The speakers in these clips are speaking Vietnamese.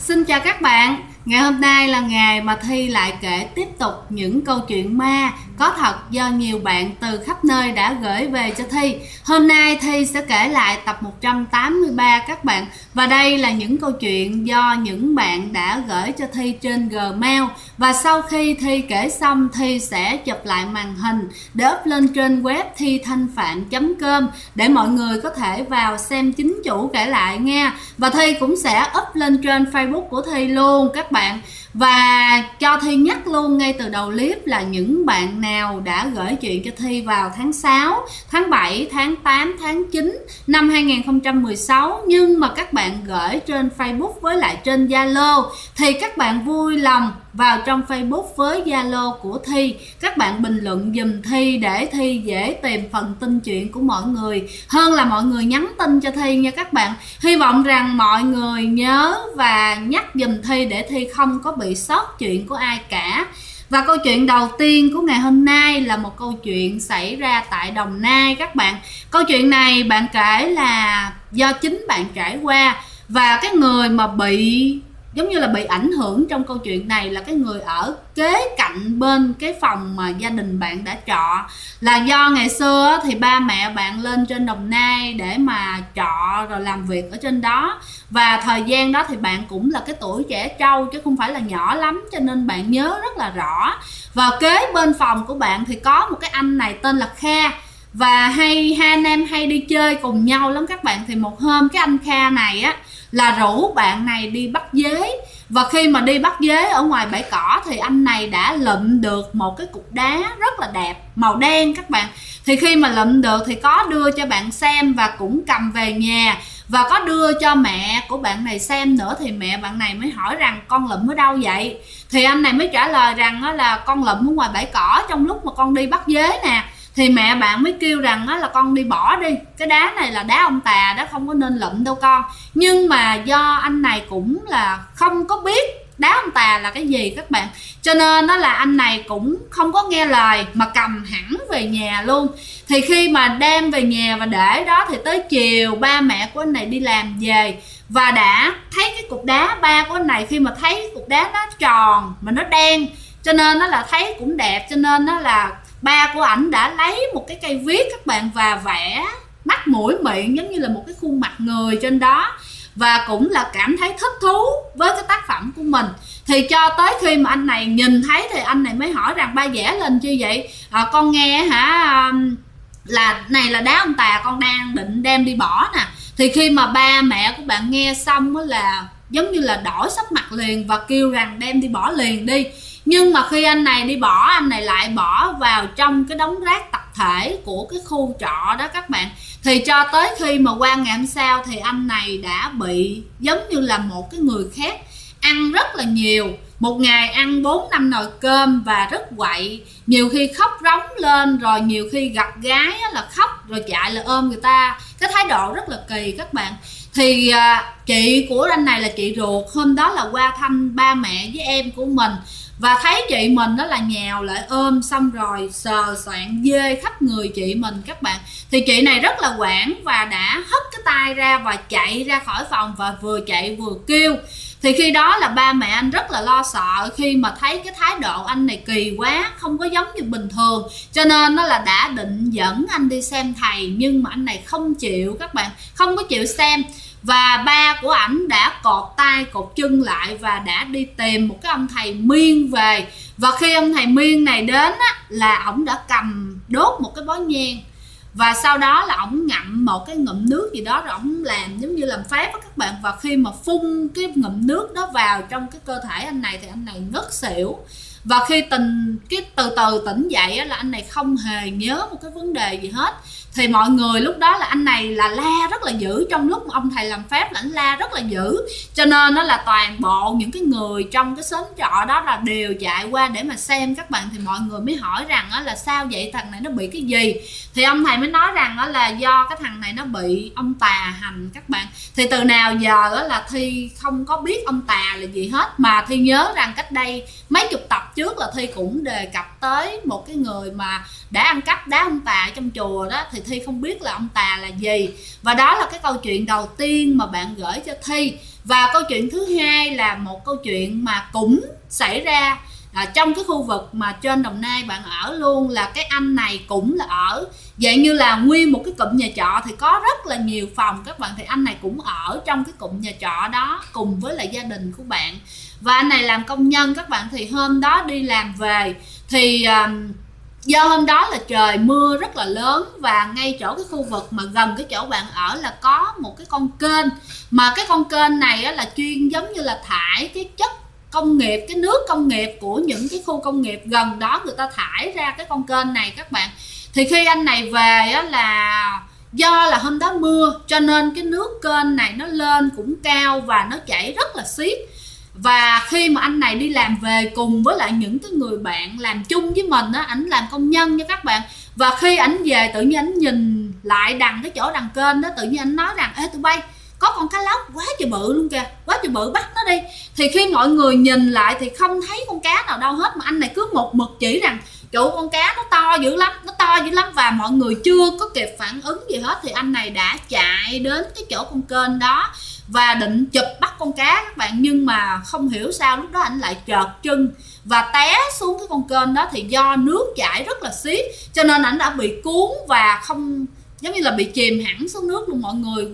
Xin chào các bạn, ngày hôm nay là ngày mà Thi lại kể tiếp tục những câu chuyện ma có thật do nhiều bạn từ khắp nơi đã gửi về cho Thi. Hôm nay Thi sẽ kể lại tập 183 các bạn. Và đây là những câu chuyện do những bạn đã gửi cho Thi trên Gmail. Và sau khi Thi kể xong, Thi sẽ chụp lại màn hình để up lên trên web thithanhpham.com để mọi người có thể vào xem chính chủ kể lại nha. Và Thi cũng sẽ up lên trên Facebook của Thi luôn các bạn. Và cho Thi nhắc luôn ngay từ đầu clip là những bạn nào đã gửi chuyện cho Thi vào tháng 6, tháng 7, tháng 8, tháng 9 năm 2016 nhưng mà các bạn gửi trên Facebook với lại trên Zalo thì các bạn vui lòng vào trong Facebook với Zalo của Thi, các bạn bình luận giùm Thi để Thi dễ tìm phần tin chuyện của mọi người hơn là mọi người nhắn tin cho Thi nha các bạn. Hy vọng rằng mọi người nhớ và nhắc giùm Thi để Thi không có bị sót chuyện của ai cả. Và câu chuyện đầu tiên của ngày hôm nay là một câu chuyện xảy ra tại Đồng Nai các bạn. Câu chuyện này bạn kể là do chính bạn trải qua, và cái người mà bị giống như là bị ảnh hưởng trong câu chuyện này là cái người ở kế cạnh bên cái phòng mà gia đình bạn đã trọ. Là do ngày xưa thì ba mẹ bạn lên trên Đồng Nai để mà trọ rồi làm việc ở trên đó, và thời gian đó thì bạn cũng là cái tuổi trẻ trâu chứ không phải là nhỏ lắm, cho nên bạn nhớ rất là rõ. Và kế bên phòng của bạn thì có một cái anh này tên là Kha, và hai anh em hay đi chơi cùng nhau lắm các bạn. Thì một hôm cái anh Kha này á là rủ bạn này đi bắt dế, và khi mà đi bắt dế ở ngoài bãi cỏ thì anh này đã lụm được một cái cục đá rất là đẹp màu đen các bạn. Thì khi mà lụm được thì có đưa cho bạn xem và cũng cầm về nhà, và có đưa cho mẹ của bạn này xem nữa. Thì mẹ bạn này mới hỏi rằng con lụm ở đâu vậy, thì anh này mới trả lời rằng là con lụm ở ngoài bãi cỏ trong lúc mà con đi bắt dế nè. Thì mẹ bạn mới kêu rằng là con đi bỏ đi, cái đá này là đá ông tà đó, không có nên lụm đâu con. Nhưng mà do anh này cũng là không có biết đá ông tà là cái gì các bạn, cho nên đó là anh này cũng không có nghe lời mà cầm hẳn về nhà luôn. Thì khi mà đem về nhà và để đó thì tới chiều ba mẹ của anh này đi làm về và đã thấy cái cục đá. Ba của anh này khi mà thấy cục đá nó tròn mà nó đen, cho nên nó là thấy cũng đẹp, cho nên nó là ba của ảnh đã lấy một cái cây viết các bạn và vẽ mắt mũi miệng giống như là một cái khuôn mặt người trên đó, và cũng là cảm thấy thích thú với cái tác phẩm của mình. Thì cho tới khi mà anh này nhìn thấy thì anh này mới hỏi rằng ba vẽ lên chi vậy? Con nghe là này là đá ông tà, con đang định đem đi bỏ nè. Thì khi mà ba mẹ của bạn nghe xong là giống như là đổi sắc mặt liền và kêu rằng đem đi bỏ liền đi. Nhưng mà khi anh này đi bỏ, anh này lại bỏ vào trong cái đống rác tập thể của cái khu trọ đó các bạn. Thì cho tới khi mà qua ngày hôm sau thì anh này đã bị giống như là một cái người khác, ăn rất là nhiều, một ngày ăn 4-5 nồi cơm và rất quậy. Nhiều khi khóc rống lên, rồi nhiều khi gặp gái là khóc rồi chạy là ôm người ta. Cái thái độ rất là kỳ các bạn. Thì chị của anh này là chị ruột, hôm đó là qua thăm ba mẹ với em của mình, và thấy chị mình đó là nhào lại ôm, xong rồi sờ soạng dê khắp người chị mình các bạn. Thì chị này rất là hoảng và đã hất cái tay ra và chạy ra khỏi phòng, và vừa chạy vừa kêu. Thì khi đó là ba mẹ anh rất là lo sợ khi mà thấy cái thái độ anh này kỳ quá, không có giống như bình thường, cho nên nó là đã định dẫn anh đi xem thầy, nhưng mà anh này không chịu các bạn, không có chịu xem. Và ba của ảnh đã cột tay cột chân lại và đã đi tìm một cái ông thầy Miên về. Và khi ông thầy Miên này đến á, là ổng đã cầm đốt một cái bó nhang, và sau đó là ổng ngậm một cái ngụm nước gì đó, rồi ổng làm giống như làm phép đó các bạn. Và khi mà phun cái ngụm nước đó vào trong cái cơ thể anh này thì anh này ngất xỉu. Và khi từ từ tỉnh dậy á, là anh này không hề nhớ một cái vấn đề gì hết. Thì mọi người lúc đó là anh này là la rất là dữ, trong lúc mà ông thầy làm phép là anh la rất là dữ, cho nên nó là toàn bộ những cái người trong cái xóm trọ đó là đều chạy qua để mà xem các bạn. Thì mọi người mới hỏi rằng là sao vậy, thằng này nó bị cái gì? Thì ông thầy mới nói rằng là do cái thằng này nó bị ông tà hành các bạn. Thì từ nào giờ là Thi không có biết ông tà là gì hết, mà Thi nhớ rằng cách đây mấy chục tập trước là Thi cũng đề cập tới một cái người mà đã ăn cắp đá ông tà trong chùa đó. Thì thì Thi không biết là ông Tà là gì. Và đó là cái câu chuyện đầu tiên mà bạn gửi cho Thi. Và câu chuyện thứ hai là một câu chuyện mà cũng xảy ra trong cái khu vực mà trên Đồng Nai bạn ở luôn, là cái anh này cũng là ở dạng như là nguyên một cái cụm nhà trọ thì có rất là nhiều phòng các bạn, thì anh này cũng ở trong cái cụm nhà trọ đó cùng với lại gia đình của bạn. Và anh này làm công nhân các bạn, thì hôm đó đi làm về thì do hôm đó là trời mưa rất là lớn, và ngay chỗ cái khu vực mà gần cái chỗ bạn ở là có một cái con kênh, mà cái con kênh này á, là chuyên giống như là thải cái chất công nghiệp, cái nước công nghiệp của những cái khu công nghiệp gần đó người ta thải ra cái con kênh này các bạn. Thì khi anh này về á, là do là hôm đó mưa cho nên cái nước kênh này nó lên cũng cao và nó chảy rất là xiết. Và khi mà anh này đi làm về cùng với lại những cái người bạn làm chung với mình á, ảnh làm công nhân nha các bạn. Và khi ảnh về tự nhiên ảnh nhìn lại đằng cái chỗ đằng kênh đó, tự nhiên ảnh nói rằng: ê tụi bay, có con cá lóc quá trời bự luôn kìa, quá trời bự, bắt nó đi. Thì khi mọi người nhìn lại thì không thấy con cá nào đâu hết, mà anh này cứ một mực chỉ rằng: chủ, con cá nó to dữ lắm, nó to dữ lắm. Và mọi người chưa có kịp phản ứng gì hết thì anh này đã chạy đến cái chỗ con kênh đó và định chụp bắt con cá các bạn. Nhưng mà không hiểu sao lúc đó anh lại trợt chân và té xuống cái con kênh đó. Thì do nước chảy rất là xiết cho nên ảnh đã bị cuốn và không, giống như là bị chìm hẳn xuống nước luôn.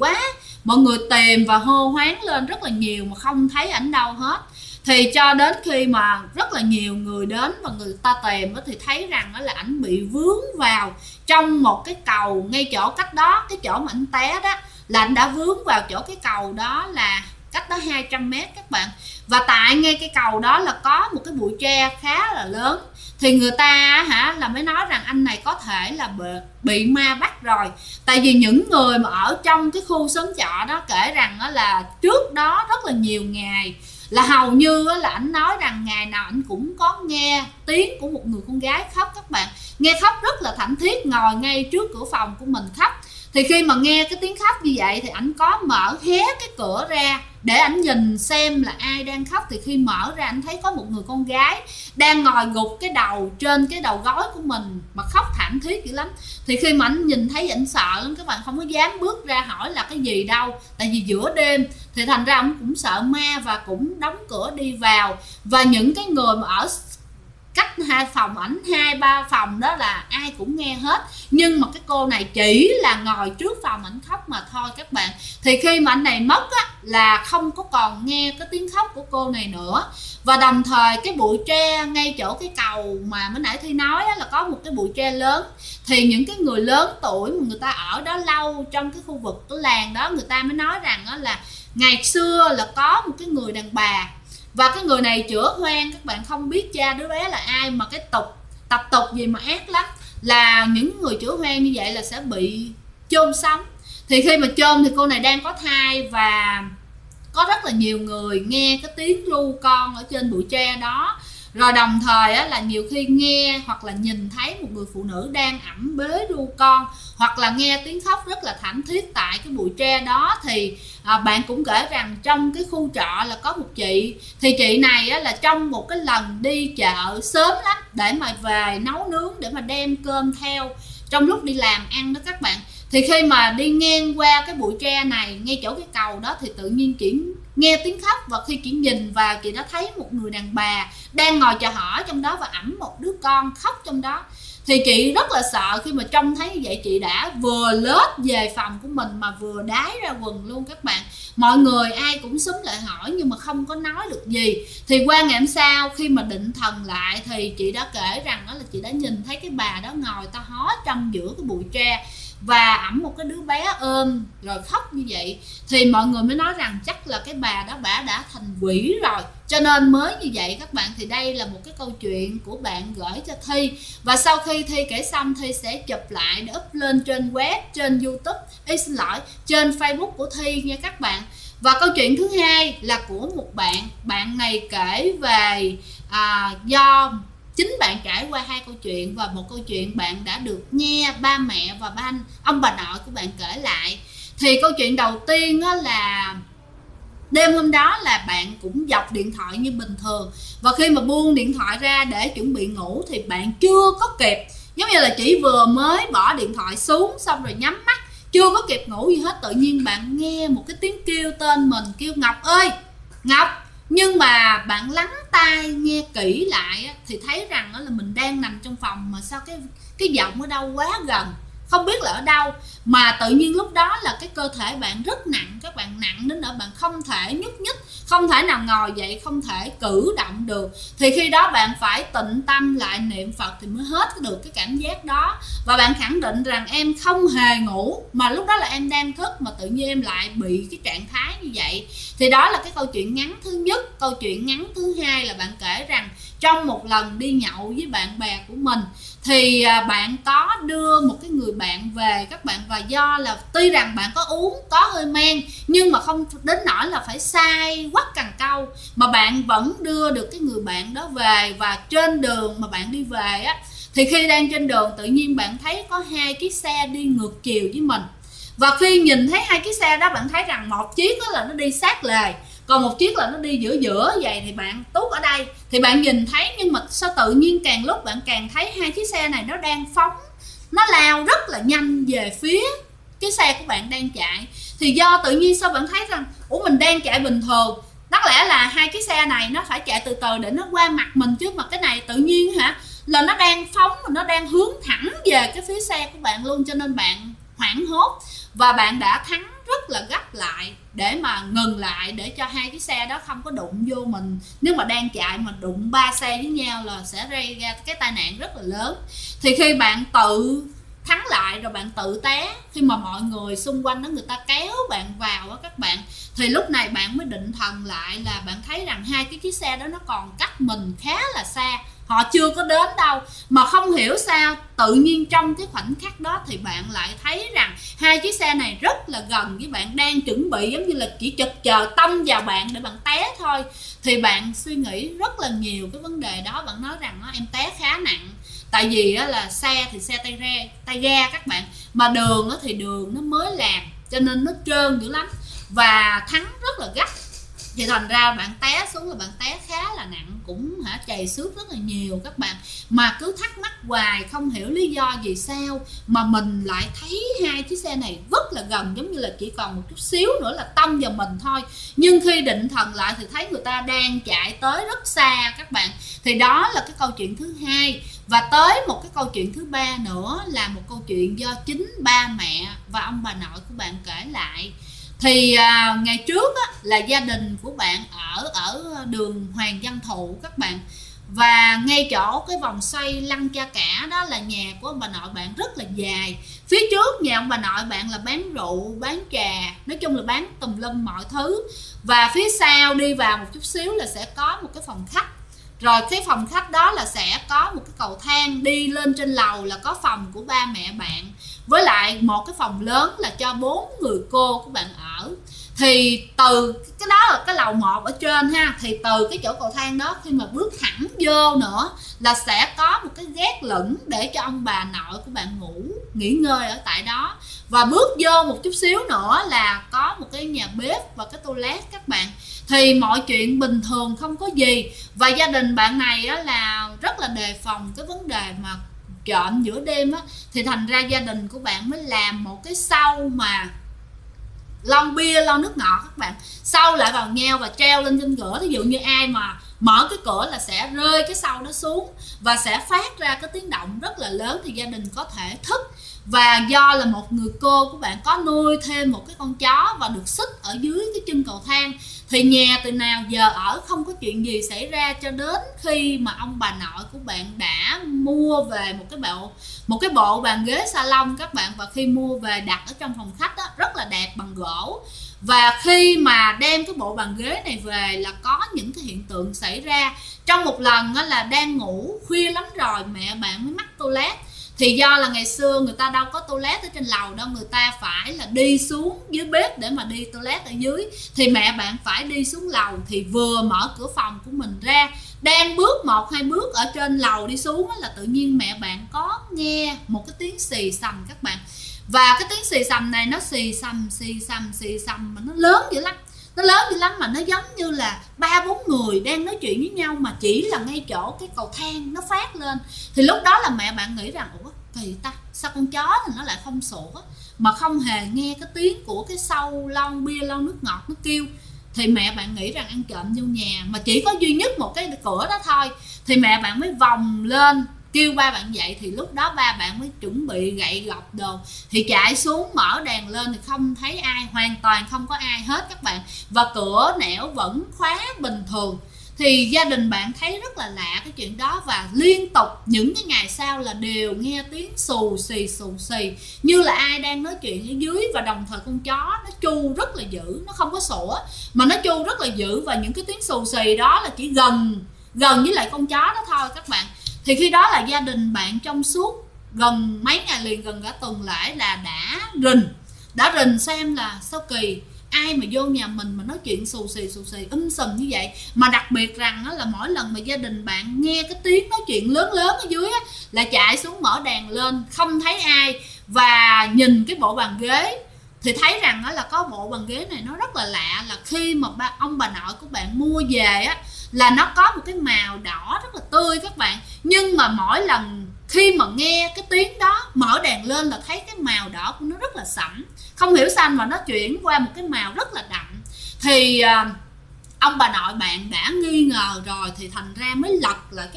Mọi người tìm và hô hoáng lên rất là nhiều mà không thấy ảnh đâu hết. Thì cho đến khi mà rất là nhiều người đến và người ta tìm thì thấy rằng là ảnh bị vướng vào trong một cái cầu ngay chỗ cách đó, cái chỗ mà ảnh té đó, là anh đã vướng vào chỗ cái cầu đó là cách đó 200 mét các bạn. Và tại ngay cái cầu đó là có một cái bụi tre khá là lớn. Thì người ta là mới nói rằng anh này có thể là bị ma bắt rồi. Tại vì những người mà ở trong cái khu xóm trọ đó kể rằng là trước đó rất là nhiều ngày là hầu như là ảnh nói rằng ngày nào ảnh cũng có nghe tiếng của một người con gái khóc các bạn. Nghe khóc rất là thảm thiết, ngồi ngay trước cửa phòng của mình khóc. Thì khi mà nghe cái tiếng khóc như vậy thì ảnh có mở hé cái cửa ra để ảnh nhìn xem là ai đang khóc. Thì khi mở ra ảnh thấy có một người con gái đang ngồi gục cái đầu trên cái đầu gối của mình mà khóc thảm thiết dữ lắm. Thì khi mà ảnh nhìn thấy ảnh sợ lắm các bạn, không có dám bước ra hỏi là cái gì đâu, tại vì giữa đêm. Thì thành ra ông cũng sợ ma và cũng đóng cửa đi vào. Và những cái người mà ở cách hai phòng ảnh 2-3 phòng đó là ai cũng nghe hết, nhưng mà cái cô này chỉ là ngồi trước phòng ảnh khóc mà thôi các bạn. Thì khi mà anh này mất á, là không có còn nghe cái tiếng khóc của cô này nữa. Và đồng thời cái bụi tre ngay chỗ cái cầu mà mới nãy Thi nói á, là có một cái bụi tre lớn. Thì những cái người lớn tuổi mà người ta ở đó lâu trong cái khu vực cái làng đó, người ta mới nói rằng á, là ngày xưa là có một cái người đàn bà, và cái người này chữa hoang các bạn, không biết cha đứa bé là ai, mà cái tập tục gì mà ác lắm, là những người chữa hoang như vậy là sẽ bị chôn sống. Thì khi mà chôn thì cô này đang có thai, và có rất là nhiều người nghe cái tiếng ru con ở trên bụi tre đó. Rồi đồng thời á, là nhiều khi nghe hoặc là nhìn thấy một người phụ nữ đang ẵm bế ru con, hoặc là nghe tiếng khóc rất là thảm thiết tại cái bụi tre đó. Thì bạn cũng kể rằng trong cái khu trọ là có một chị, thì chị này á, là trong một cái lần đi chợ sớm lắm để mà về nấu nướng để mà đem cơm theo trong lúc đi làm ăn đó các bạn. Thì khi mà đi ngang qua cái bụi tre này ngay chỗ cái cầu đó thì tự nhiên chị nghe tiếng khóc, và khi chị nhìn vào chị đã thấy một người đàn bà đang ngồi chờ hỏi trong đó và ẵm một đứa con khóc trong đó. Thì chị rất là sợ, khi mà trông thấy như vậy chị đã vừa lết về phòng của mình mà vừa đái ra quần luôn các bạn. Mọi người ai cũng xúm lại hỏi nhưng mà không có nói được gì. Thì qua ngày hôm sau khi mà định thần lại thì chị đã kể rằng đó là chị đã nhìn thấy cái bà đó ngồi ta hó trong giữa cái bụi tre và ẵm một cái đứa bé ôm rồi khóc như vậy. Thì mọi người mới nói rằng chắc là cái bà đó bà đã thành quỷ rồi cho nên mới như vậy các bạn. Thì đây là một cái câu chuyện của bạn gửi cho Thi, và sau khi Thi kể xong Thi sẽ chụp lại để up lên trên web, trên YouTube, trên Facebook của Thi nha các bạn. Và câu chuyện thứ hai là của một bạn này kể về do chính bạn trải qua hai câu chuyện, và một câu chuyện bạn đã được nghe ba mẹ và ông bà nội của bạn kể lại. Thì câu chuyện đầu tiên là đêm hôm đó là bạn cũng dọc điện thoại như bình thường, và khi mà buông điện thoại ra để chuẩn bị ngủ thì bạn chưa có kịp, giống như là chỉ vừa mới bỏ điện thoại xuống xong rồi nhắm mắt, chưa có kịp ngủ gì hết, tự nhiên bạn nghe một cái tiếng kêu tên mình, kêu Ngọc ơi, Ngọc. Nhưng mà bạn lắng tai nghe kỹ lại thì thấy rằng là mình đang nằm trong phòng, mà sao cái giọng ở đâu quá gần, không biết là ở đâu, mà tự nhiên lúc đó là cái cơ thể bạn rất nặng, các bạn, nặng đến nỗi bạn không thể nhúc nhích, không thể nào ngồi dậy, không thể cử động được. Thì khi đó bạn phải tịnh tâm lại niệm Phật thì mới hết được cái cảm giác đó. Và bạn khẳng định rằng em không hề ngủ, mà lúc đó là em đang thức, mà tự nhiên em lại bị cái trạng thái như vậy. Thì đó là cái câu chuyện ngắn thứ nhất. Câu chuyện ngắn thứ hai là bạn kể rằng trong một lần đi nhậu với bạn bè của mình thì bạn có đưa một cái người bạn về các bạn, và do là tuy rằng bạn có uống, có hơi men, nhưng mà không đến nỗi là phải say quắt cần câu, mà bạn vẫn đưa được cái người bạn đó về. Và trên đường mà bạn đi về thì khi đang trên đường tự nhiên bạn thấy có hai chiếc xe đi ngược chiều với mình. Và khi nhìn thấy hai chiếc xe đó, bạn thấy rằng một chiếc đó là nó đi sát lề, còn một chiếc là nó đi giữa giữa vậy. Thì bạn tút ở đây thì bạn nhìn thấy, nhưng mà sao tự nhiên càng lúc bạn càng thấy hai chiếc xe này nó đang phóng, nó lao rất là nhanh về phía cái xe của bạn đang chạy. Thì do tự nhiên sao bạn thấy rằng ủa, mình đang chạy bình thường, đáng lẽ là hai cái xe này nó phải chạy từ từ để nó qua mặt mình chứ, mà cái này tự nhiên là nó đang phóng, nó đang hướng thẳng về cái phía xe của bạn luôn. Cho nên bạn hoảng hốt và bạn đã thắng rất là gấp lại để mà ngừng lại, để cho hai cái xe đó không có đụng vô mình. Nếu mà đang chạy mà đụng ba xe với nhau là sẽ gây ra cái tai nạn rất là lớn. Thì khi bạn tự thắng lại rồi bạn tự té, khi mà mọi người xung quanh đó người ta kéo bạn vào các bạn, thì lúc này bạn mới định thần lại, là bạn thấy rằng hai cái chiếc xe đó nó còn cách mình khá là xa, họ chưa có đến đâu. Mà không hiểu sao tự nhiên trong cái khoảnh khắc đó thì bạn lại thấy rằng hai chiếc xe này rất là gần với bạn, đang chuẩn bị giống như là chỉ chực chờ tông vào bạn để bạn té thôi. Thì bạn suy nghĩ rất là nhiều cái vấn đề đó. Bạn nói rằng em té khá nặng, tại vì là xe thì xe tay ga các bạn, mà đường thì đường nó mới làm cho nên nó trơn dữ lắm, và thắng rất là gắt. Thì thành ra bạn té xuống là bạn té khá là nặng, cũng chày xước rất là nhiều các bạn. Mà cứ thắc mắc hoài không hiểu lý do vì sao mà mình lại thấy hai chiếc xe này rất là gần, giống như là chỉ còn một chút xíu nữa là tông vào mình thôi. Nhưng khi định thần lại thì thấy người ta đang chạy tới rất xa các bạn. Thì đó là cái câu chuyện thứ hai. Và tới một cái câu chuyện thứ ba nữa là một câu chuyện do chính ba mẹ và ông bà nội của bạn kể lại. Thì ngày trước là gia đình của bạn ở đường Hoàng Văn Thụ các bạn, và ngay chỗ cái vòng xoay Lăng Cha Cả đó là nhà của ông bà nội bạn rất là dài. Phía trước nhà ông bà nội bạn là bán rượu, bán trà, nói chung là bán tùm lum mọi thứ. Và phía sau đi vào một chút xíu là sẽ có một cái phòng khách. Rồi cái phòng khách đó là sẽ có một cái cầu thang đi lên trên lầu, là có phòng của ba mẹ bạn, với lại một cái phòng lớn là cho 4 người cô của bạn ở. Thì từ cái đó là cái lầu 1 ở trên thì từ cái chỗ cầu thang đó khi mà bước thẳng vô nữa là sẽ có một cái gác lửng để cho ông bà nội của bạn ngủ nghỉ ngơi ở tại đó. Và bước vô một chút xíu nữa là có một cái nhà bếp và cái toilet các bạn. Thì mọi chuyện bình thường không có gì. Và gia đình bạn này là rất là đề phòng cái vấn đề mà trộm giữa đêm thì thành ra gia đình của bạn mới làm một cái sâu mà lon bia, lon nước ngọt các bạn, sâu lại vào nhau và treo lên trên cửa. Ví dụ như ai mà mở cái cửa là sẽ rơi cái sâu đó xuống và sẽ phát ra cái tiếng động rất là lớn, thì gia đình có thể thức. Và do là một người cô của bạn có nuôi thêm một cái con chó và được xích ở dưới cái chân cầu thang, thì nhà từ nào giờ ở không có chuyện gì xảy ra, cho đến khi mà ông bà nội của bạn đã mua về một cái bộ bàn ghế salon các bạn. Và khi mua về đặt ở trong phòng khách rất là đẹp, bằng gỗ. Và khi mà đem cái bộ bàn ghế này về là có những cái hiện tượng xảy ra. Trong một lần là đang ngủ khuya lắm rồi, mẹ bạn mới mắc toilet. Thì do là ngày xưa người ta đâu có toilet ở trên lầu đâu, người ta phải là đi xuống dưới bếp để mà đi toilet ở dưới. Thì mẹ bạn phải đi xuống lầu, thì vừa mở cửa phòng của mình ra, đang bước 1-2 bước ở trên lầu đi xuống là tự nhiên mẹ bạn có nghe một cái tiếng xì xầm các bạn. Và cái tiếng xì xầm này nó xì xầm mà nó lớn dữ lắm. Nó lớn dữ lắm mà nó giống như là 3-4 người đang nói chuyện với nhau, mà chỉ là ngay chỗ cái cầu thang nó phát lên. Thì lúc đó là mẹ bạn nghĩ rằng ủa, kỳ ta, sao con chó thì nó lại không sủa, mà không hề nghe cái tiếng của cái sâu lon bia lon nước ngọt nó kêu. Thì mẹ bạn nghĩ rằng ăn trộm vô nhà, mà chỉ có duy nhất một cái cửa đó thôi. Thì mẹ bạn mới vòng lên kêu ba bạn dậy, thì lúc đó ba bạn mới chuẩn bị gậy gộc đồ, thì chạy xuống mở đèn lên thì không thấy ai, hoàn toàn không có ai hết các bạn, và cửa nẻo vẫn khóa bình thường. Thì gia đình bạn thấy rất là lạ cái chuyện đó, và liên tục những cái ngày sau là đều nghe tiếng xù xì như là ai đang nói chuyện ở dưới, và đồng thời con chó nó chu rất là dữ, nó không có sủa mà nó chu rất là dữ, và những cái tiếng xù xì đó là chỉ gần với lại con chó đó thôi các bạn. Thì khi đó là gia đình bạn trong suốt gần mấy ngày liền, gần cả tuần lễ là đã rình xem là sao kỳ, ai mà vô nhà mình mà nói chuyện xù xì sùm như vậy. Mà đặc biệt rằng đó là mỗi lần mà gia đình bạn nghe cái tiếng nói chuyện lớn ở dưới á, là chạy xuống mở đèn lên không thấy ai, và nhìn cái bộ bàn ghế thì thấy rằng đó là có bộ bàn ghế này nó rất là lạ, là khi mà ông bà nội của bạn mua về á là nó có một cái màu đỏ rất là tươi các bạn, nhưng mà mỗi lần khi mà nghe cái tiếng đó mở đèn lên là thấy cái màu đỏ của nó rất là sẫm, không hiểu sao mà nó chuyển qua một cái màu rất là đậm. Thì ông bà nội bạn đã nghi ngờ rồi, thì thành ra mới lật lại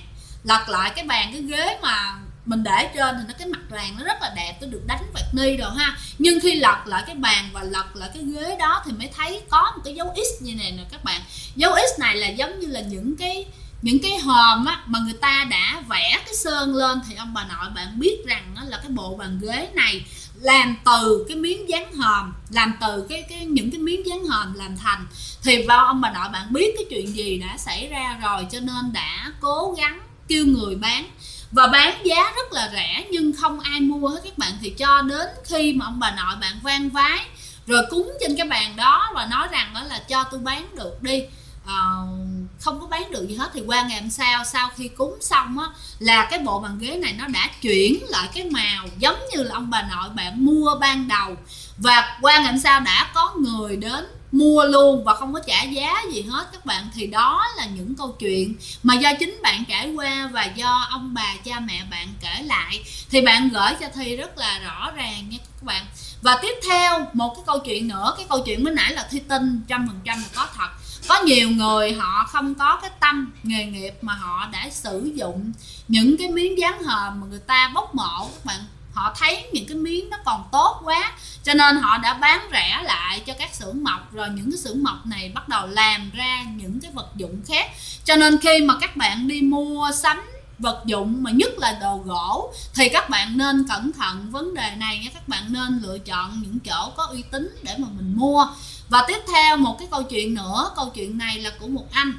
cái bàn cái ghế mà mình để trên, thì nó cái mặt bàn nó rất là đẹp, tôi được đánh vạt ni rồi ha. Nhưng khi lật lại cái bàn và lật lại cái ghế đó thì mới thấy có một cái dấu X như này nè các bạn. Dấu X này là giống như là những cái hòm á mà người ta đã vẽ cái sơn lên, thì ông bà nội bạn biết rằng đó là cái bộ bàn ghế này làm từ cái miếng dán hòm, làm từ những cái miếng dán hòm làm thành. Thì ông bà nội bạn biết cái chuyện gì đã xảy ra rồi, cho nên đã cố gắng kêu người bán, và bán giá rất là rẻ nhưng không ai mua hết các bạn. Thì cho đến khi mà ông bà nội bạn van vái rồi cúng trên cái bàn đó và nói rằng đó là cho tôi bán được đi, không có bán được gì hết. Thì qua ngày hôm sau khi cúng xong á, là cái bộ bàn ghế này nó đã chuyển lại cái màu giống như là ông bà nội bạn mua ban đầu, và qua ngày hôm sau đã có người đến mua luôn và không có trả giá gì hết các bạn. Thì đó là những câu chuyện mà do chính bạn trải qua và do ông bà cha mẹ bạn kể lại, thì bạn gửi cho Thi rất là rõ ràng nha các bạn. Và tiếp theo một cái câu chuyện nữa, cái câu chuyện mới nãy là Thi tin 100% là có thật. Có nhiều người họ không có cái tâm nghề nghiệp mà họ đã sử dụng những cái miếng dán hòm mà người ta bốc mộ các bạn. Họ thấy những cái miếng nó còn tốt quá, cho nên họ đã bán rẻ lại cho các xưởng mộc, rồi những cái xưởng mộc này bắt đầu làm ra những cái vật dụng khác. Cho nên khi mà các bạn đi mua sắm vật dụng mà nhất là đồ gỗ thì các bạn nên cẩn thận vấn đề này nha. Các bạn nên lựa chọn những chỗ có uy tín để mà mình mua. Và tiếp theo một cái câu chuyện nữa, câu chuyện này là của một anh,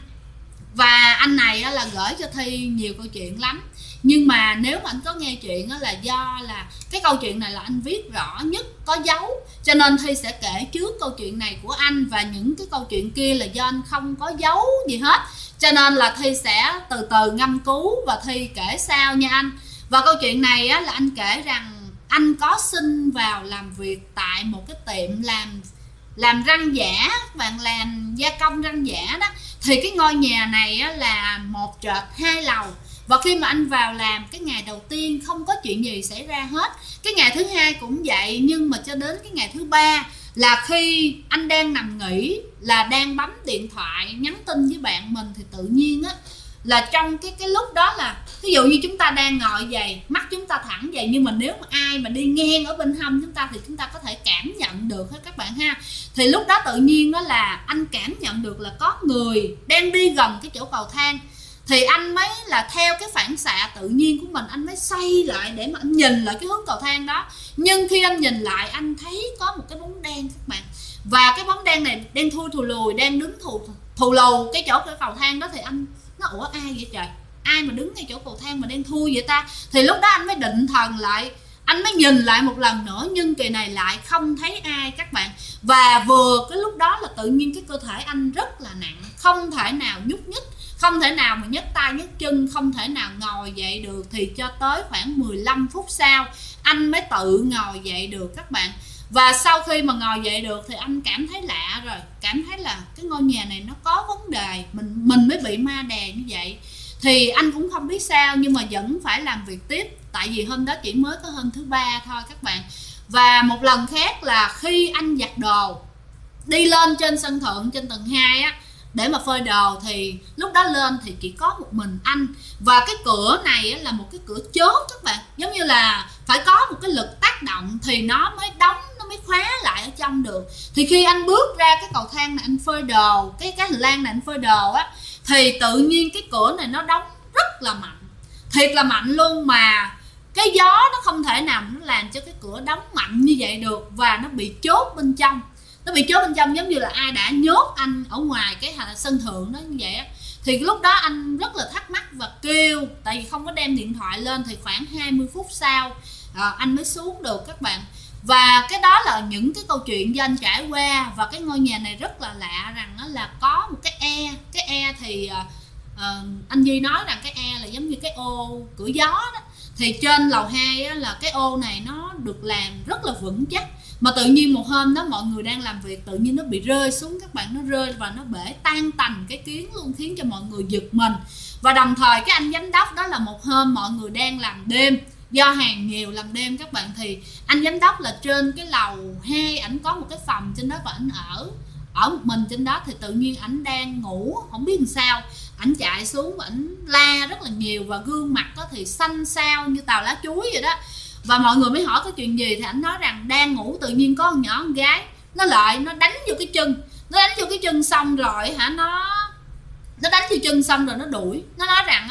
và anh này là gửi cho Thi nhiều câu chuyện lắm. Nhưng mà nếu mà anh có nghe chuyện là do là cái câu chuyện này là anh viết rõ nhất, có dấu, cho nên Thi sẽ kể trước câu chuyện này của anh, và những cái câu chuyện kia là do anh không có dấu gì hết, cho nên là Thi sẽ từ từ ngâm cứu và Thi kể sau nha anh. Và câu chuyện này là anh kể rằng anh có xin vào làm việc tại một cái tiệm làm răng giả, các bạn, làm gia công răng giả đó. Thì cái ngôi nhà này là 1 trệt 2 lầu, và khi mà anh vào làm cái ngày đầu tiên không có chuyện gì xảy ra hết, cái ngày thứ hai cũng vậy. Nhưng mà cho đến cái ngày thứ 3 là khi anh đang nằm nghỉ, là đang bấm điện thoại nhắn tin với bạn mình, thì tự nhiên là trong cái lúc đó là ví dụ như chúng ta đang ngồi vậy, mắt chúng ta thẳng vậy, nhưng mà nếu mà ai mà đi ngang ở bên hông chúng ta thì chúng ta có thể cảm nhận được hết các bạn ha. Thì lúc đó tự nhiên đó là anh cảm nhận được là có người đang đi gần cái chỗ cầu thang, thì anh mới là theo cái phản xạ tự nhiên của mình, anh mới xoay lại để mà anh nhìn lại cái hướng cầu thang đó. Nhưng khi anh nhìn lại anh thấy có một cái bóng đen các bạn, và cái bóng đen này đen thui thù lùi, đang đứng thù lù cái chỗ cái cầu thang đó. Thì anh nó ủa ai vậy trời, ai mà đứng ngay chỗ cầu thang mà đen thui vậy ta. Thì lúc đó anh mới định thần lại, anh mới nhìn lại một lần nữa, nhưng kỳ này lại không thấy ai các bạn. Và vừa cái lúc đó là tự nhiên cái cơ thể anh rất là nặng, không thể nào nhúc nhích, không thể nào mà nhấc tay nhấc chân, không thể nào ngồi dậy được. Thì cho tới khoảng 15 phút sau anh mới tự ngồi dậy được các bạn. Và sau khi mà ngồi dậy được thì anh cảm thấy lạ rồi, cảm thấy là cái ngôi nhà này nó có vấn đề, mình mới bị ma đè như vậy. thì anh cũng không biết sao nhưng mà vẫn phải làm việc tiếp, tại vì hôm đó chỉ mới có hôm thứ ba thôi các bạn. Và một lần khác là khi anh giặt đồ đi lên trên sân thượng trên tầng 2 á để mà phơi đồ, thì lúc đó lên thì chỉ có một mình anh, và cái cửa này là một cái cửa chốt các bạn, giống như là phải có một cái lực tác động thì nó mới đóng, nó mới khóa lại ở trong được. Thì khi anh bước ra cái cầu thang này anh phơi đồ, cái hành lang này anh phơi đồ á, thì tự nhiên cái cửa này nó đóng rất là mạnh, thiệt là mạnh luôn, mà cái gió nó không thể nào nó làm cho cái cửa đóng mạnh như vậy được, và nó bị chốt bên trong. Nó bị chốt bên trong giống như là ai đã nhốt anh ở ngoài cái sân thượng đó như vậy á. Thì lúc đó anh rất là thắc mắc và kêu, tại vì không có đem điện thoại lên, thì khoảng 20 phút sau anh mới xuống được các bạn. Và cái đó là những cái câu chuyện do anh trải qua. Và cái ngôi nhà này rất là lạ rằng đó là có một cái e thì anh Duy nói rằng cái e là giống như cái ô cửa gió đó. Thì trên lầu 2 á, là cái ô này nó được làm rất là vững chắc, mà tự nhiên một hôm đó mọi người đang làm việc tự nhiên nó bị rơi xuống các bạn, nó rơi và nó bể tan tành cái kiến luôn, khiến cho mọi người giật mình. Và đồng thời cái anh giám đốc đó là một hôm mọi người đang làm đêm, do hàng nhiều làm đêm các bạn, thì anh giám đốc là trên cái lầu 2 ảnh có một cái phòng trên đó và ảnh ở một mình trên đó. Thì tự nhiên ảnh đang ngủ không biết làm sao, ảnh chạy xuống và ảnh la rất là nhiều, và gương mặt đó thì xanh xao như tàu lá chuối vậy đó. Và mọi người mới hỏi có chuyện gì, thì ảnh nói rằng đang ngủ tự nhiên có con nhỏ con gái nó lại nó đánh vô cái chân, nó đánh vô cái chân xong rồi nó đánh vô chân xong rồi nó đuổi, nó nói rằng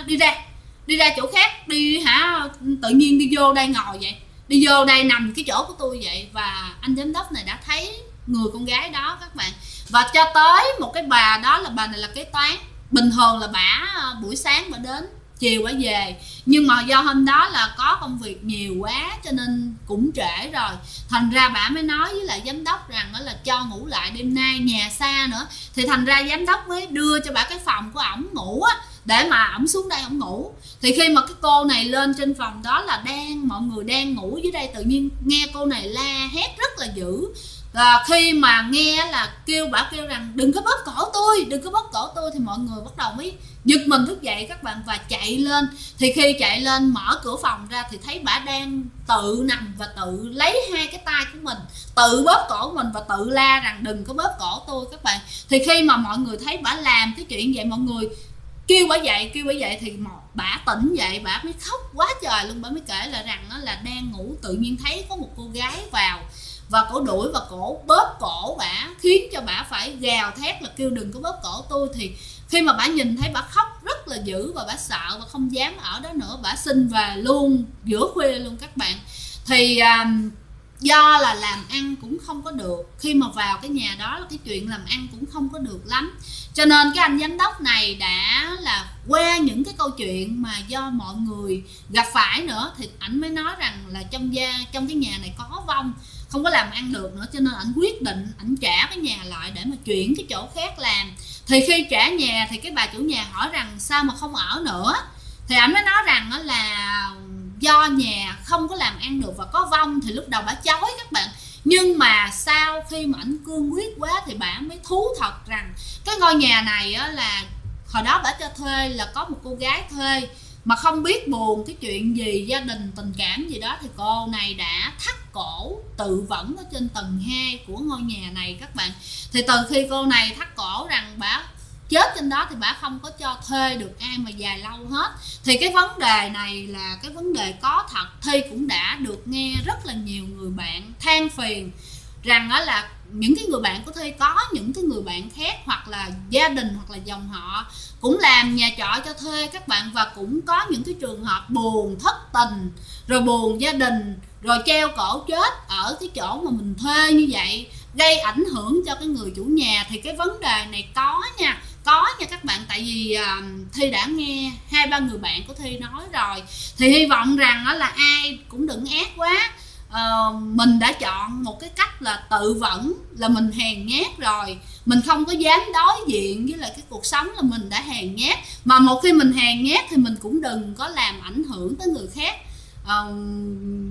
đi ra chỗ khác đi tự nhiên đi vô đây ngồi vậy, đi vô đây nằm cái chỗ của tôi vậy. Và anh giám đốc này đã thấy người con gái đó các bạn, và cho tới một cái bà đó, là bà này là kế toán, bình thường là bả buổi sáng bả đến chiều bả về, nhưng mà do hôm đó là có công việc nhiều quá cho nên cũng trễ rồi, thành ra bả mới nói với lại giám đốc rằng đó là cho ngủ lại đêm nay, nhà xa nữa. Thì thành ra giám đốc mới đưa cho bả cái phòng của ổng ngủ á, để mà ổng xuống đây ổng ngủ. Thì khi mà cái cô này lên trên phòng đó là mọi người đang ngủ dưới đây, tự nhiên nghe cô này la hét rất là dữ. Và khi mà nghe là bả kêu rằng đừng có bóp cổ tôi, đừng có bóp cổ tôi, thì mọi người bắt đầu mới giật mình thức dậy các bạn và chạy lên. Thì khi chạy lên mở cửa phòng ra thì thấy bả đang tự nằm và tự lấy hai cái tay của mình, tự bóp cổ mình và tự la rằng đừng có bóp cổ tôi các bạn. Thì khi mà mọi người thấy bả làm cái chuyện vậy, mọi người kêu bả dậy thì bả tỉnh dậy, bả mới khóc quá trời luôn. Bả mới kể lại rằng đó là đang ngủ tự nhiên thấy có một cô gái vào và cổ đuổi và cổ bóp cổ bả, khiến cho bả phải gào thét là kêu đừng có bóp cổ tôi. Thì khi mà bả nhìn thấy bả khóc rất là dữ và bả sợ và không dám ở đó nữa, bả xin về luôn giữa khuya luôn các bạn. Thì do là làm ăn cũng không có được, khi mà vào cái nhà đó là cái chuyện làm ăn cũng không có được lắm, cho nên cái anh giám đốc này đã là qua những cái câu chuyện mà do mọi người gặp phải nữa, thì ảnh mới nói rằng là trong cái nhà này có vong, không có làm ăn được nữa, cho nên ảnh quyết định ảnh trả cái nhà lại để mà chuyển cái chỗ khác làm. Thì khi trả nhà thì cái bà chủ nhà hỏi rằng sao mà không ở nữa, thì ảnh mới nói rằng đó là do nhà không có làm ăn được và có vong. Thì lúc đầu bả chối các bạn, nhưng mà sau khi mà ảnh cương quyết quá thì bả mới thú thật rằng cái ngôi nhà này á, là hồi đó bả cho thuê là có một cô gái thuê, mà không biết buồn cái chuyện gì gia đình tình cảm gì đó, thì cô này đã thắt cổ tự vẫn ở trên tầng 2 của ngôi nhà này các bạn. Thì từ khi cô này thắt cổ rằng bả chết trên đó thì bả không có cho thuê được ai mà dài lâu hết. Thì cái vấn đề này là cái vấn đề có thật. Thi cũng đã được nghe rất là nhiều người bạn than phiền rằng đó là những cái người bạn của Thi có những cái người bạn khác hoặc là gia đình hoặc là dòng họ cũng làm nhà trọ cho thuê các bạn, và cũng có những cái trường hợp buồn thất tình rồi buồn gia đình rồi treo cổ chết ở cái chỗ mà mình thuê như vậy, gây ảnh hưởng cho cái người chủ nhà. Thì cái vấn đề này có nha các bạn, tại vì Thi đã nghe 2-3 người bạn của Thi nói rồi, thì hy vọng rằng đó là ai cũng đừng ác quá. Mình đã chọn một cái cách là tự vẫn, là mình hèn nhát rồi, mình không có dám đối diện với lại cái cuộc sống là mình đã hèn nhát. Mà một khi mình hèn nhát thì mình cũng đừng có làm ảnh hưởng tới người khác.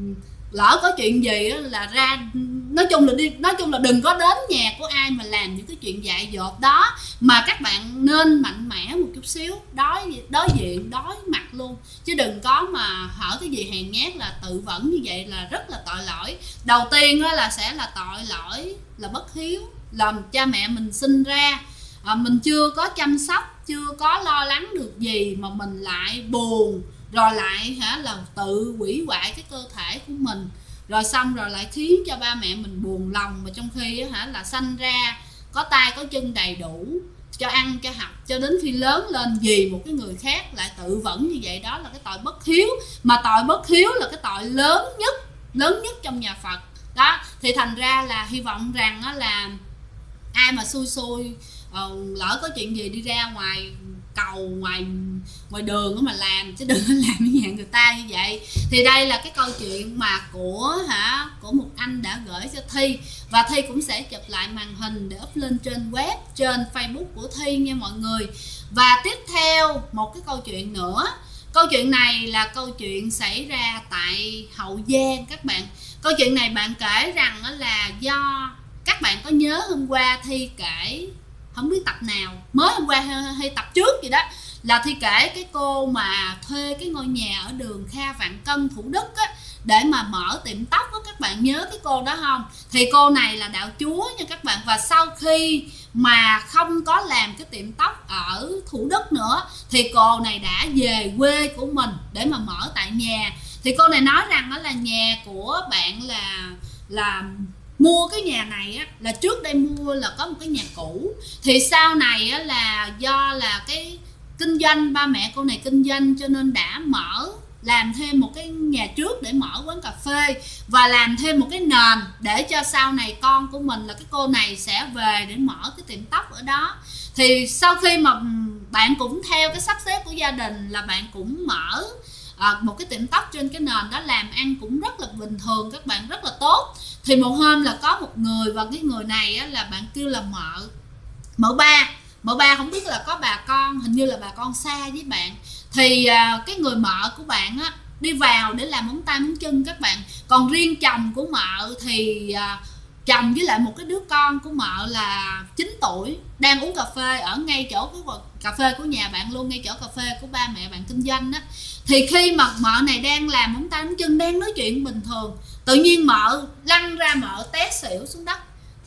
lỡ có chuyện gì là ra, nói chung là đừng có đến nhà của ai mà làm những cái chuyện dại dột đó, mà các bạn nên mạnh mẽ một chút xíu, đối diện đối mặt luôn, chứ đừng có mà hở cái gì hèn nhát là tự vẫn như vậy là rất là tội lỗi. Đầu tiên là sẽ là tội lỗi là bất hiếu, làm cha mẹ mình sinh ra, mình chưa có chăm sóc, chưa có lo lắng được gì mà mình lại buồn, rồi lại là tự hủy hoại cái cơ thể của mình, rồi xong rồi lại khiến cho ba mẹ mình buồn lòng, mà trong khi là sanh ra có tay có chân đầy đủ, cho ăn cho học, cho đến khi lớn lên vì một cái người khác lại tự vẫn như vậy, đó là cái tội bất hiếu. Mà tội bất hiếu là cái tội lớn nhất trong nhà Phật đó. Thì thành ra là hy vọng rằng là ai mà xui lỡ có chuyện gì đi ra ngoài cầu, ngoài đường mà làm, chứ đừng làm như nhà người ta như vậy. Thì đây là cái câu chuyện mà của một anh đã gửi cho Thi, và Thi cũng sẽ chụp lại màn hình để up lên trên web, trên Facebook của Thi nha mọi người. Và tiếp theo một cái câu chuyện nữa. Câu chuyện này là câu chuyện xảy ra tại Hậu Giang các bạn. Câu chuyện này bạn kể rằng là do các bạn có nhớ hôm qua Thi kể, không biết tập nào, mới hôm qua hay tập trước gì đó, là Thi kể cái cô mà thuê cái ngôi nhà ở đường Kha Vạn Cân, Thủ Đức á, để mà mở tiệm tóc á. Các bạn nhớ cái cô đó không? Thì cô này là đạo chúa nha các bạn. Và sau khi mà không có làm cái tiệm tóc ở Thủ Đức nữa thì cô này đã về quê của mình để mà mở tại nhà. Thì cô này nói rằng đó là nhà của bạn là mua cái nhà này á, là trước đây mua là có một cái nhà cũ, thì sau này á, là do là cái kinh doanh, ba mẹ cô này kinh doanh cho nên đã làm thêm một cái nhà trước để mở quán cà phê, và làm thêm một cái nền để cho sau này con của mình là cái cô này sẽ về để mở cái tiệm tóc ở đó. Thì sau khi mà bạn cũng theo cái sắp xếp của gia đình là bạn cũng mở một cái tiệm tóc trên cái nền đó, làm ăn cũng rất là bình thường các bạn, rất là tốt. Thì một hôm là có một người, và cái người này á, là bạn kêu là mợ ba, không biết là có bà con, hình như là bà con xa với bạn. Thì cái người mợ của bạn á, đi vào để làm móng tay móng chân các bạn. Còn riêng chồng của mợ thì chồng với lại một cái đứa con của mợ là 9 tuổi đang uống cà phê ở ngay chỗ cái cà phê của nhà bạn luôn, ngay chỗ cà phê của ba mẹ bạn kinh doanh á. Thì khi mà mợ này đang làm móng tay móng chân, đang nói chuyện bình thường, tự nhiên mợ lăn ra, mợ té xỉu xuống đất.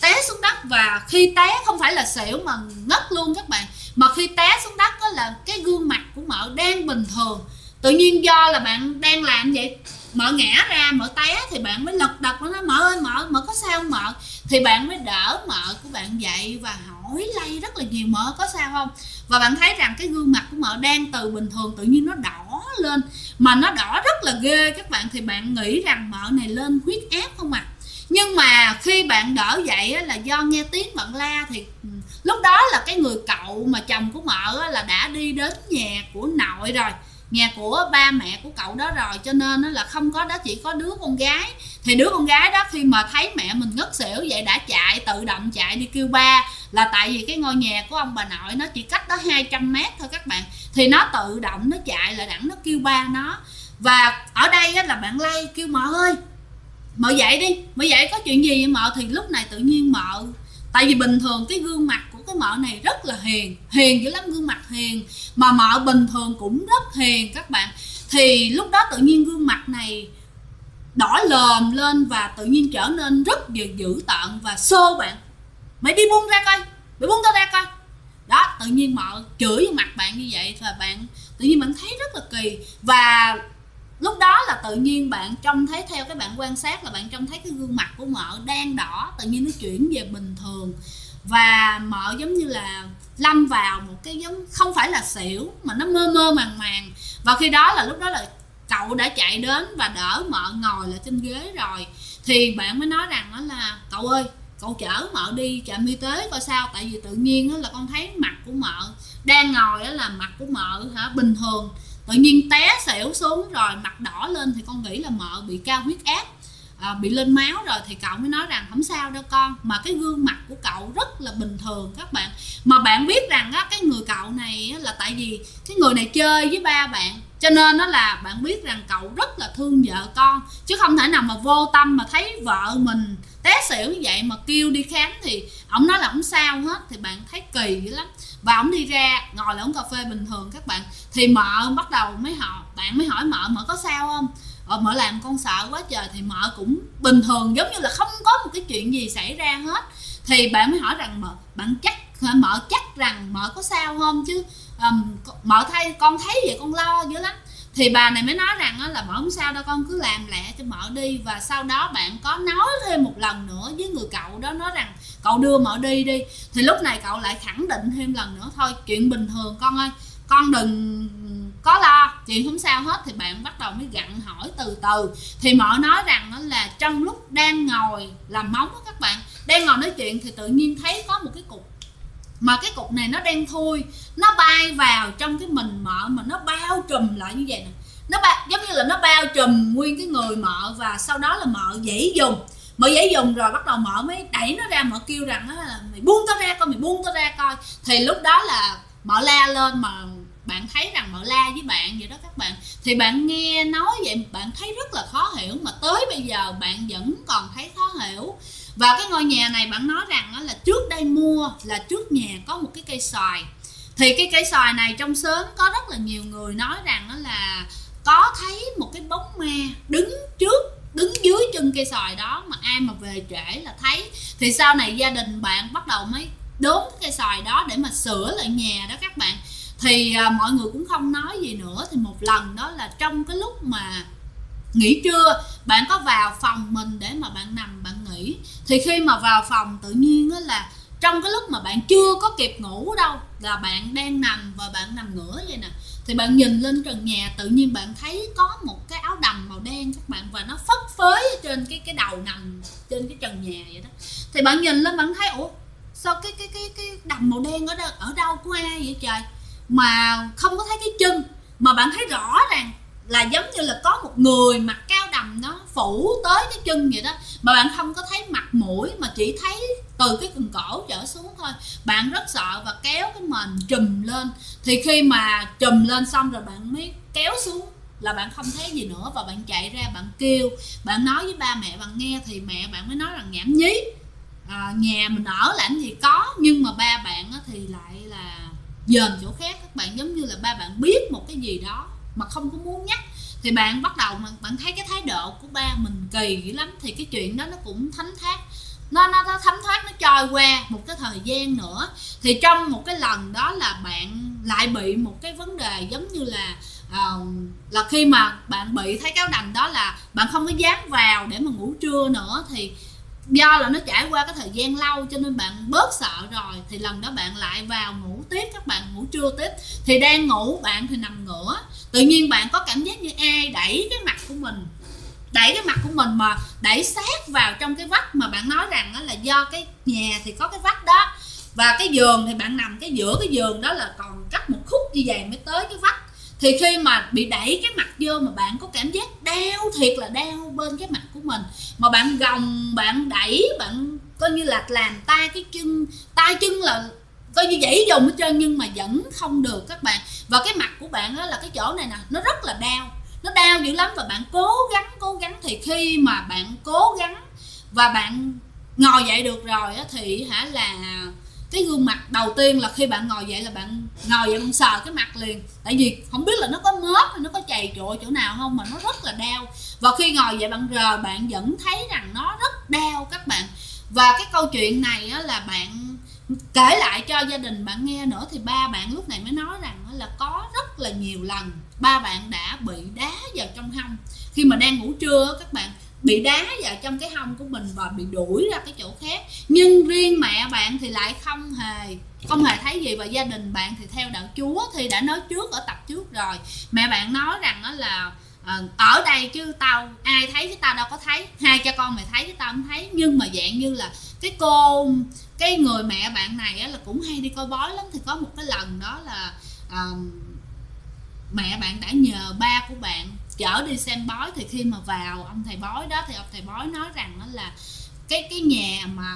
Và khi té không phải là xỉu mà ngất luôn các bạn, mà khi té xuống đất đó là cái gương mặt của mợ đang bình thường, tự nhiên do là bạn đang làm vậy, mợ ngã ra, mợ té, thì bạn mới lật đật nó, mợ ơi mợ có sao không mợ? Thì bạn mới đỡ mợ của bạn dậy và hỏi lay rất là nhiều, mợ có sao không? Và bạn thấy rằng cái gương mặt của mợ đang từ bình thường tự nhiên nó đỏ lên, mà nó đỏ rất là ghê các bạn. Thì bạn nghĩ rằng mợ này lên huyết áp không à? Nhưng mà khi bạn đỡ dậy là do nghe tiếng bạn la, thì lúc đó là cái người cậu mà chồng của mợ là đã đi đến nhà của nội rồi, nhà của ba mẹ của cậu đó rồi, cho nên là không có đó, chỉ có đứa con gái. Thì đứa con gái đó khi mà thấy mẹ mình ngất xỉu vậy đã tự động chạy đi kêu ba, là tại vì cái ngôi nhà của ông bà nội nó chỉ cách đó 200 mét thôi các bạn. Thì nó tự động nó chạy lại đặng nó kêu ba nó. Và ở đây là bạn lay kêu mợ ơi mợ dậy đi, mợ dậy có chuyện gì vậy mợ? Thì lúc này tự nhiên mợ, tại vì bình thường cái gương mặt của cái mợ này rất là hiền dữ lắm, gương mặt hiền, mà mợ bình thường cũng rất hiền các bạn. Thì lúc đó tự nhiên gương mặt này đỏ lòm lên và tự nhiên trở nên rất dữ tợn và xô bạn: mày đi buông ra coi, mày buông tao ra coi. Đó, tự nhiên mợ chửi vào mặt bạn như vậy, và bạn tự nhiên bạn thấy rất là kỳ. Và lúc đó là tự nhiên bạn trông thấy, theo cái bạn quan sát là bạn trông thấy cái gương mặt của mợ đang đỏ, tự nhiên nó chuyển về bình thường, và mợ giống như là lâm vào một cái giống, không phải là xỉu mà nó mơ màng. Và khi đó là lúc đó là cậu đã chạy đến và đỡ mợ ngồi lại trên ghế rồi. Thì bạn mới nói rằng đó là cậu ơi, cậu chở mợ đi trạm y tế coi sao, tại vì tự nhiên là con thấy mặt của mợ đang ngồi là mặt của mợ bình thường, tự nhiên té xỉu xuống rồi mặt đỏ lên, thì con nghĩ là mợ bị cao huyết áp, bị lên máu rồi. Thì cậu mới nói rằng không sao đâu con, mà cái gương mặt của cậu rất là bình thường các bạn. Mà bạn biết rằng cái người cậu này là tại vì cái người này chơi với ba bạn, Cho nên nó là bạn biết rằng cậu rất là thương vợ con, chứ không thể nào mà vô tâm mà thấy vợ mình té xỉu như vậy mà kêu đi khám thì ổng nói là ổng sao hết, thì bạn thấy kỳ dữ lắm. Và ổng đi ra ngồi lại uống cà phê bình thường các bạn, thì mợ bắt đầu bạn mới hỏi mợ có sao không. Mợ làm con sợ quá trời, thì mợ cũng bình thường giống như là không có một cái chuyện gì xảy ra hết. Thì bạn mới hỏi rằng mợ chắc rằng mợ có sao không chứ, mợ thay con thấy vậy con lo dữ lắm. Thì bà này mới nói rằng là mợ không sao đâu, con cứ làm lẹ cho mợ đi. Và sau đó bạn có nói thêm một lần nữa với người cậu đó, nói rằng cậu đưa mợ đi. Thì lúc này cậu lại khẳng định thêm lần nữa, thôi chuyện bình thường con ơi, con đừng có lo, chuyện không sao hết. Thì bạn bắt đầu mới gặng hỏi từ từ. Thì mợ nói rằng là trong lúc đang ngồi làm móng đó các bạn, đang ngồi nói chuyện thì tự nhiên thấy có một cái cục, mà cái cục này nó đen thui, nó bay vào trong cái mình mợ, mà nó bao trùm lại như vậy nè, giống như là nó bao trùm nguyên cái người mợ. Và sau đó là mợ dãy dùng rồi bắt đầu mợ mới đẩy nó ra, mợ kêu rằng là mày buông tao ra coi, mày buông tao ra coi. Thì lúc đó là mợ la lên, mà bạn thấy rằng mợ la với bạn vậy đó các bạn. Thì bạn nghe nói vậy bạn thấy rất là khó hiểu, mà tới bây giờ bạn vẫn còn thấy khó hiểu. Và cái ngôi nhà này bạn nói rằng là trước đây mua là trước nhà có một cái cây xoài. Thì cái cây xoài này trong xóm có rất là nhiều người nói rằng là có thấy một cái bóng ma đứng dưới chân cây xoài đó, mà ai mà về trễ là thấy. Thì sau này gia đình bạn bắt đầu mới đốn cái cây xoài đó để mà sửa lại nhà đó các bạn. Thì mọi người cũng không nói gì nữa. Thì một lần đó là trong cái lúc mà nghỉ trưa, bạn có vào phòng mình để mà bạn nằm bạn nghỉ. Thì khi mà vào phòng tự nhiên đó là trong cái lúc mà bạn chưa có kịp ngủ đâu, là bạn đang nằm và bạn nằm ngửa vậy nè, thì bạn nhìn lên trần nhà, tự nhiên bạn thấy có một cái áo đầm màu đen các bạn, và nó phất phới trên cái đầu nằm trên cái trần nhà vậy đó. Thì bạn nhìn lên bạn thấy ủa sao cái đầm màu đen ở đâu của ai vậy trời, mà không có thấy cái chân, mà bạn thấy rõ ràng là giống như là có một người mặc cái áo đầm nó phủ tới cái chân vậy đó, mà bạn không có thấy mặt mũi, mà chỉ thấy từ cái cần cổ trở xuống thôi. Bạn rất sợ và kéo cái mền trùm lên. Thì khi mà trùm lên xong rồi bạn mới kéo xuống là bạn không thấy gì nữa, và bạn chạy ra bạn kêu, bạn nói với ba mẹ bạn nghe. Thì mẹ bạn mới nói rằng nhảm nhí, nhà mình ở làm gì có. Nhưng mà ba bạn thì lại là dời chỗ khác các bạn, giống như là ba bạn biết một cái gì đó mà không có muốn nhắc. Thì bạn bắt đầu bạn thấy cái thái độ của ba mình kỳ dữ lắm. Thì cái chuyện đó nó cũng thánh thác, nó thấm thoát, nó trôi qua một cái thời gian nữa. Thì trong một cái lần đó là bạn lại bị một cái vấn đề giống như là khi mà bạn bị thấy cáo đành đó là bạn không có dám vào để mà ngủ trưa nữa. Thì do là nó trải qua cái thời gian lâu cho nên bạn bớt sợ rồi. Thì lần đó bạn lại vào ngủ tiếp các bạn, ngủ trưa tiếp. Thì đang ngủ bạn thì nằm ngửa, tự nhiên bạn có cảm giác như ai đẩy cái mặt của mình, mà đẩy sát vào trong cái vách. Mà bạn nói rằng là do cái nhà thì có cái vách đó, và cái giường thì bạn nằm cái giữa cái giường đó là còn cách một khúc như vậy mới tới cái vách. Thì khi mà bị đẩy cái mặt vô mà bạn có cảm giác đau, thiệt là đau bên cái mặt của mình, mà bạn gồng, bạn đẩy, bạn coi như là làm tay chân là coi như dãy dùng hết trơn, nhưng mà vẫn không được các bạn. Và cái mặt của bạn đó là cái chỗ này nè, nó rất là đau, nó đau dữ lắm. Và bạn cố gắng, thì khi mà bạn cố gắng và bạn ngồi dậy được rồi á, thì là cái gương mặt đầu tiên là khi bạn ngồi dậy là bạn ngồi dậy bạn sờ cái mặt liền, tại vì không biết là nó có móp hay nó có chày trụa chỗ nào không mà nó rất là đau. Và khi ngồi dậy bạn rờ bạn vẫn thấy rằng nó rất đau các bạn. Và cái câu chuyện này á, là bạn kể lại cho gia đình bạn nghe nữa. Thì ba bạn lúc này mới nói rằng là có rất là nhiều lần ba bạn đã bị đá vào trong hông khi mà đang ngủ trưa các bạn, bị đá vào trong cái hông của mình và bị đuổi ra cái chỗ khác. Nhưng riêng mẹ bạn thì lại không hề thấy gì. Và gia đình bạn thì theo đạo Chúa, thì đã nói trước ở tập trước rồi. Mẹ bạn nói rằng là ở đây chứ ai thấy chứ tao đâu có thấy, hai cha con mày thấy chứ tao không thấy. Nhưng mà dạng như là cái người mẹ bạn này á, là cũng hay đi coi bói lắm. Thì có một cái lần đó là mẹ bạn đã nhờ ba của bạn chở đi xem bói. Thì khi mà vào ông thầy bói đó, thì ông thầy bói nói rằng đó là cái nhà mà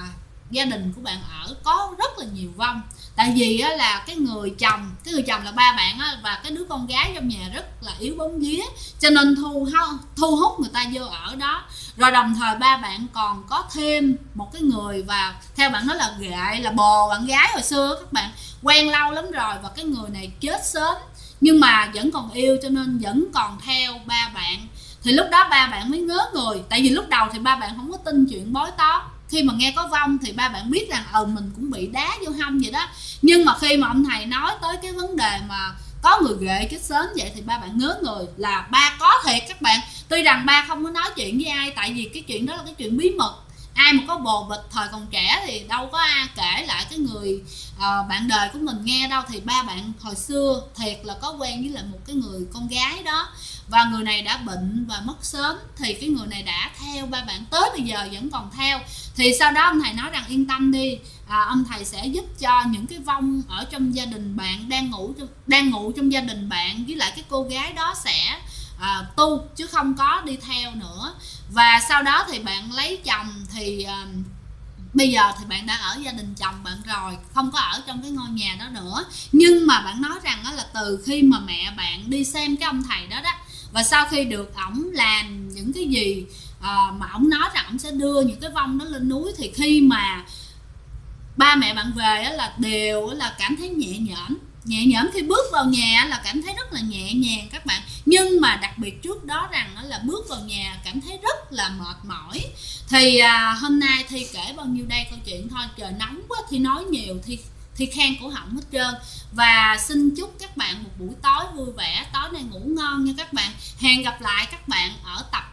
gia đình của bạn ở có rất là nhiều vong. Tại vì á, là cái người chồng là ba bạn á, và cái đứa con gái trong nhà rất là yếu bóng vía, cho nên thu hút người ta vô ở đó. Rồi đồng thời ba bạn còn có thêm một cái người, và theo bạn nói là ghệ, là bồ bạn gái hồi xưa, các bạn quen lâu lắm rồi, và cái người này chết sớm nhưng mà vẫn còn yêu, cho nên vẫn còn theo ba bạn. Thì lúc đó ba bạn mới ngớ người, tại vì lúc đầu thì ba bạn không có tin chuyện bói toán. Khi mà nghe có vong thì ba bạn biết rằng mình cũng bị đá vô hông vậy đó. Nhưng mà khi mà ông thầy nói tới cái vấn đề mà có người ghệ chết sớm vậy thì ba bạn ngớ người, là ba có thiệt các bạn. Tuy rằng ba không có nói chuyện với ai, tại vì cái chuyện đó là cái chuyện bí mật. Ai mà có bồ bịch thời còn trẻ thì đâu có ai kể lại cái người bạn đời của mình nghe đâu. Thì ba bạn hồi xưa thiệt là có quen với lại một cái người con gái đó, và người này đã bệnh và mất sớm, thì cái người này đã theo ba bạn tới bây giờ vẫn còn theo. Thì sau đó ông thầy nói rằng yên tâm đi, ông thầy sẽ giúp cho những cái vong ở trong gia đình bạn đang ngủ trong gia đình bạn với lại cái cô gái đó sẽ tu, chứ không có đi theo nữa. Và sau đó thì bạn lấy chồng, thì bây giờ thì bạn đã ở gia đình chồng bạn rồi, không có ở trong cái ngôi nhà đó nữa. Nhưng mà bạn nói rằng đó là từ khi mà mẹ bạn đi xem cái ông thầy đó đó, và sau khi được ổng làm những cái gì mà ổng nói rằng ổng sẽ đưa những cái vong đó lên núi, thì khi mà ba mẹ bạn về là đều là cảm thấy nhẹ nhõm. Khi bước vào nhà là cảm thấy rất là nhẹ nhàng các bạn. Nhưng mà đặc biệt trước đó rằng là bước vào nhà cảm thấy rất là mệt mỏi. Thì hôm nay Thi kể bao nhiêu đây câu chuyện thôi, trời nóng quá Thi nói nhiều thì khen cổ họng hết trơn. Và xin chúc các bạn một buổi tối vui vẻ, tối nay ngủ ngon nha các bạn. Hẹn gặp lại các bạn ở tập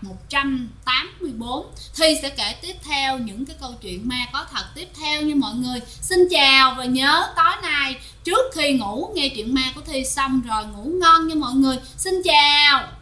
184. Thi sẽ kể tiếp theo những cái câu chuyện ma có thật tiếp theo nha mọi người. Xin chào, và nhớ tối nay trước khi ngủ nghe chuyện ma của Thi xong rồi ngủ ngon nha mọi người. Xin chào.